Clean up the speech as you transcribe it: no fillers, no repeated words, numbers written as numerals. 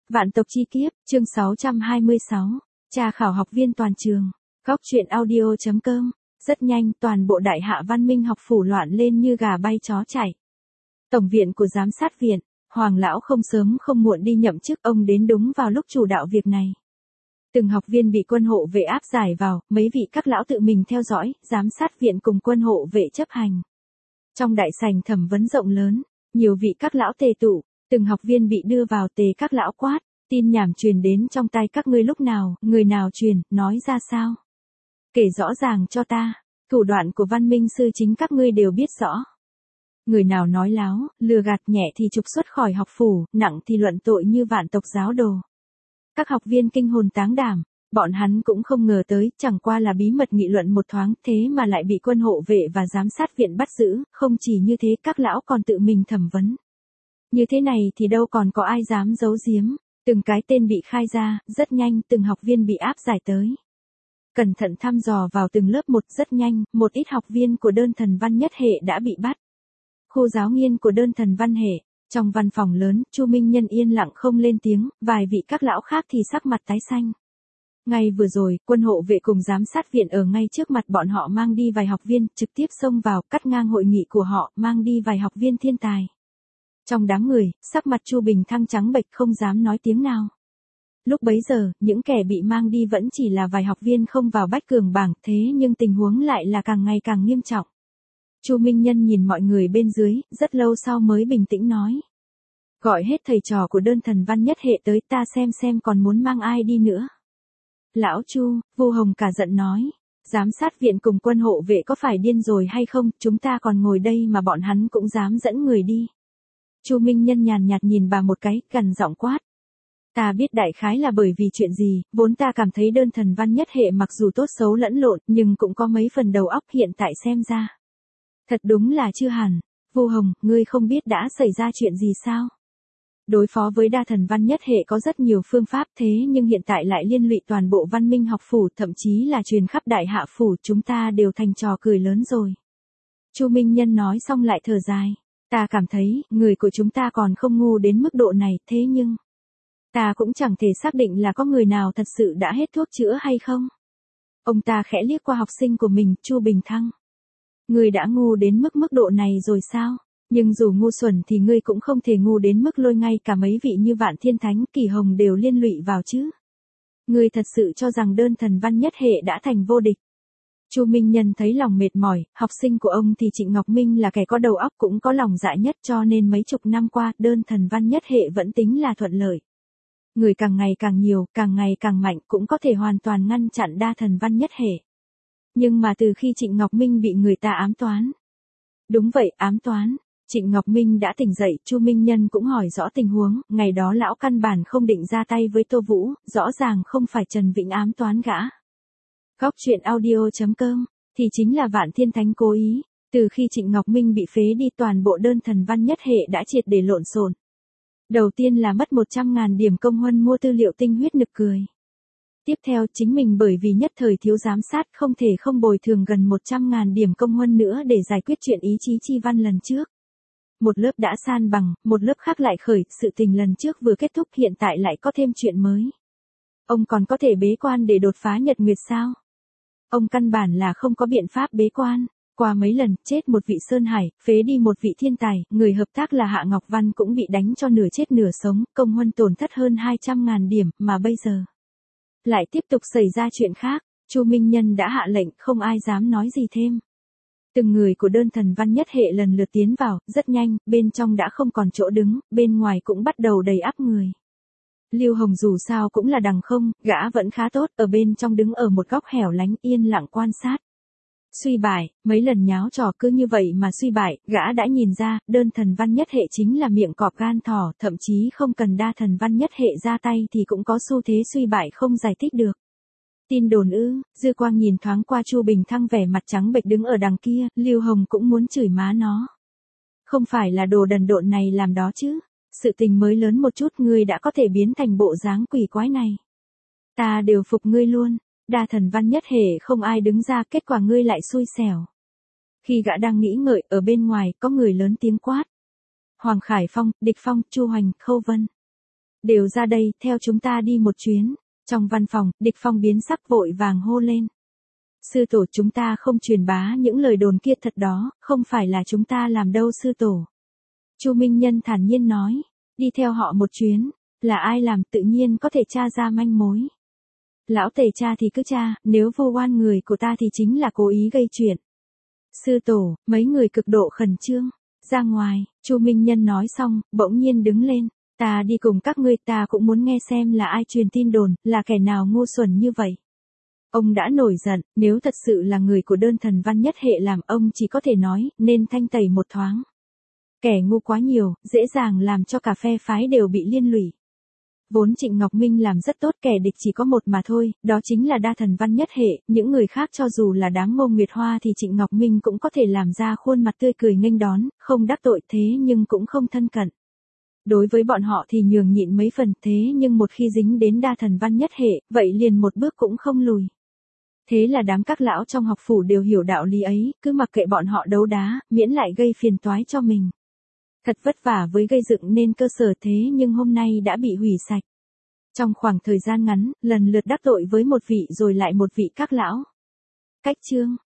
Vạn tộc chi kiếp, chương 626. Tra khảo học viên toàn trường. Góc truyện audio.com. Rất nhanh, toàn bộ đại hạ văn minh học phủ loạn lên như gà bay chó chạy. Tổng viện của giám sát viện, Hoàng lão không sớm không muộn đi nhậm chức, ông đến đúng vào lúc chủ đạo việc này. Từng học viên bị quân hộ vệ áp giải vào, mấy vị các lão tự mình theo dõi, giám sát viện cùng quân hộ vệ chấp hành. Trong đại sảnh thẩm vấn rộng lớn, nhiều vị các lão tề tụ, từng học viên bị đưa vào tề các lão quát, tin nhảm truyền đến trong tay các ngươi lúc nào, người nào truyền, nói ra sao? Kể rõ ràng cho ta, thủ đoạn của văn minh sư chính các ngươi đều biết rõ. Người nào nói láo, lừa gạt, nhẹ thì trục xuất khỏi học phủ, nặng thì luận tội như vạn tộc giáo đồ. Các học viên kinh hồn táng đảm, bọn hắn cũng không ngờ tới, chẳng qua là bí mật nghị luận một thoáng, thế mà lại bị quân hộ vệ và giám sát viện bắt giữ, không chỉ như thế các lão còn tự mình thẩm vấn. Như thế này thì đâu còn có ai dám giấu giếm, từng cái tên bị khai ra, rất nhanh từng học viên bị áp giải tới. Cẩn thận thăm dò vào từng lớp một, rất nhanh, một ít học viên của đơn thần văn nhất hệ đã bị bắt. Khu giáo nghiên của đơn thần văn hệ, trong văn phòng lớn, Chu Minh Nhân yên lặng không lên tiếng, vài vị các lão khác thì sắc mặt tái xanh. Ngay vừa rồi, quân hộ vệ cùng giám sát viện ở ngay trước mặt bọn họ mang đi vài học viên, trực tiếp xông vào, cắt ngang hội nghị của họ, mang đi vài học viên thiên tài. Trong đám người, sắc mặt Chu Bình Thăng trắng bệch không dám nói tiếng nào. Lúc bấy giờ, những kẻ bị mang đi vẫn chỉ là vài học viên không vào bách cường bảng, thế nhưng tình huống lại là càng ngày càng nghiêm trọng. Chu Minh Nhân nhìn mọi người bên dưới, rất lâu sau mới bình tĩnh nói. Gọi hết thầy trò của đơn thần văn nhất hệ tới, ta xem còn muốn mang ai đi nữa. Lão Chu, Vu Hồng cả giận nói. Giám sát viện cùng quân hộ vệ có phải điên rồi hay không, chúng ta còn ngồi đây mà bọn hắn cũng dám dẫn người đi. Chu Minh Nhân nhàn nhạt nhìn bà một cái, gằn giọng quát. Ta biết đại khái là bởi vì chuyện gì, vốn ta cảm thấy đơn thần văn nhất hệ mặc dù tốt xấu lẫn lộn, nhưng cũng có mấy phần đầu óc, hiện tại xem ra. Thật đúng là chưa hẳn. Vu Hồng, ngươi không biết đã xảy ra chuyện gì sao? Đối phó với đa thần văn nhất hệ có rất nhiều phương pháp, thế nhưng hiện tại lại liên lụy toàn bộ văn minh học phủ, thậm chí là truyền khắp đại hạ phủ, chúng ta đều thành trò cười lớn rồi. Chu Minh Nhân nói xong lại thở dài. Ta cảm thấy, người của chúng ta còn không ngu đến mức độ này, thế nhưng ta cũng chẳng thể xác định là có người nào thật sự đã hết thuốc chữa hay không. Ông ta khẽ liếc qua học sinh của mình, Chu Bình Thăng. Ngươi đã ngu đến mức độ này rồi sao? Nhưng dù ngu xuẩn thì ngươi cũng không thể ngu đến mức lôi ngay cả mấy vị như Vạn Thiên Thánh, Kỳ Hồng đều liên lụy vào chứ. Ngươi thật sự cho rằng đơn thần văn nhất hệ đã thành vô địch. Chu Minh Nhân thấy lòng mệt mỏi, học sinh của ông thì Trịnh Ngọc Minh là kẻ có đầu óc cũng có lòng dạ nhất, cho nên mấy chục năm qua, đơn thần văn nhất hệ vẫn tính là thuận lợi. Người càng ngày càng nhiều, càng ngày càng mạnh, cũng có thể hoàn toàn ngăn chặn đa thần văn nhất hệ. Nhưng mà từ khi Trịnh Ngọc Minh bị người ta ám toán. Đúng vậy, ám toán. Trịnh Ngọc Minh đã tỉnh dậy, Chu Minh Nhân cũng hỏi rõ tình huống, ngày đó lão căn bản không định ra tay với Tô Vũ, rõ ràng không phải Trần Vĩnh ám toán gã. Góc truyện audio.com, thì chính là Vạn Thiên Thánh cố ý. Từ khi Trịnh Ngọc Minh bị phế đi, toàn bộ đơn thần văn nhất hệ đã triệt để lộn xộn. Đầu tiên là mất 100.000 điểm công huân mua tư liệu tinh huyết nực cười. Tiếp theo chính mình bởi vì nhất thời thiếu giám sát không thể không bồi thường gần 100.000 điểm công huân nữa để giải quyết chuyện ý chí chi văn lần trước. Một lớp đã san bằng, một lớp khác lại khởi, sự tình lần trước vừa kết thúc hiện tại lại có thêm chuyện mới. Ông còn có thể bế quan để đột phá nhật nguyệt sao? Ông căn bản là không có biện pháp bế quan. Qua mấy lần, chết một vị Sơn Hải, phế đi một vị thiên tài, người hợp tác là Hạ Ngọc Văn cũng bị đánh cho nửa chết nửa sống, công huân tổn thất hơn 200.000 điểm, mà bây giờ lại tiếp tục xảy ra chuyện khác. Chu Minh Nhân đã hạ lệnh, không ai dám nói gì thêm. Từng người của đơn thần văn nhất hệ lần lượt tiến vào, rất nhanh, bên trong đã không còn chỗ đứng, bên ngoài cũng bắt đầu đầy ắp người. Lưu Hồng dù sao cũng là đằng không, gã vẫn khá tốt, ở bên trong đứng ở một góc hẻo lánh yên lặng quan sát. Suy bại, mấy lần nháo trò cứ như vậy mà suy bại, gã đã nhìn ra, đơn thần văn nhất hệ chính là miệng cọp gan thỏ, thậm chí không cần đa thần văn nhất hệ ra tay thì cũng có xu thế suy bại không giải thích được. Tin đồn ư? Dư Quang nhìn thoáng qua Chu Bình Thăng vẻ mặt trắng bệch đứng ở đằng kia, Lưu Hồng cũng muốn chửi má nó. Không phải là đồ đần độn này làm đó chứ, sự tình mới lớn một chút ngươi đã có thể biến thành bộ dáng quỷ quái này. Ta đều phục ngươi luôn. Đa thần văn nhất hệ không ai đứng ra, kết quả ngươi lại xui xẻo. Khi gã đang nghĩ ngợi, ở bên ngoài có người lớn tiếng quát. Hoàng Khải Phong, Địch Phong, Chu Hoành, Khâu Vân. Đều ra đây, theo chúng ta đi một chuyến. Trong văn phòng, Địch Phong biến sắc vội vàng hô lên. Sư tổ, chúng ta không truyền bá những lời đồn kia thật đó, không phải là chúng ta làm đâu sư tổ. Chu Minh Nhân thản nhiên nói, đi theo họ một chuyến, là ai làm tự nhiên có thể tra ra manh mối. Lão Tề cha thì cứ tra, nếu vô oan người của ta thì chính là cố ý gây chuyện. Sư tổ, mấy người cực độ khẩn trương. Ra ngoài, Chu Minh Nhân nói xong, bỗng nhiên đứng lên. Ta đi cùng các ngươi, ta cũng muốn nghe xem là ai truyền tin đồn, là kẻ nào ngu xuẩn như vậy. Ông đã nổi giận, nếu thật sự là người của đơn thần văn nhất hệ làm, ông chỉ có thể nói, nên thanh tẩy một thoáng. Kẻ ngu quá nhiều, dễ dàng làm cho cả phe phái đều bị liên lụy. Vốn Trịnh Ngọc Minh làm rất tốt, kẻ địch chỉ có một mà thôi, đó chính là đa thần văn nhất hệ, những người khác cho dù là đám Ngô Nguyệt Hoa thì Trịnh Ngọc Minh cũng có thể làm ra khuôn mặt tươi cười nghênh đón, không đắc tội thế nhưng cũng không thân cận. Đối với bọn họ thì nhường nhịn mấy phần, thế nhưng một khi dính đến đa thần văn nhất hệ, vậy liền một bước cũng không lùi. Thế là đám các lão trong học phủ đều hiểu đạo lý ấy, cứ mặc kệ bọn họ đấu đá, miễn lại gây phiền toái cho mình. Thật vất vả với gây dựng nên cơ sở, thế nhưng hôm nay đã bị hủy sạch. Trong khoảng thời gian ngắn, lần lượt đắc tội với một vị rồi lại một vị các lão. Cách chương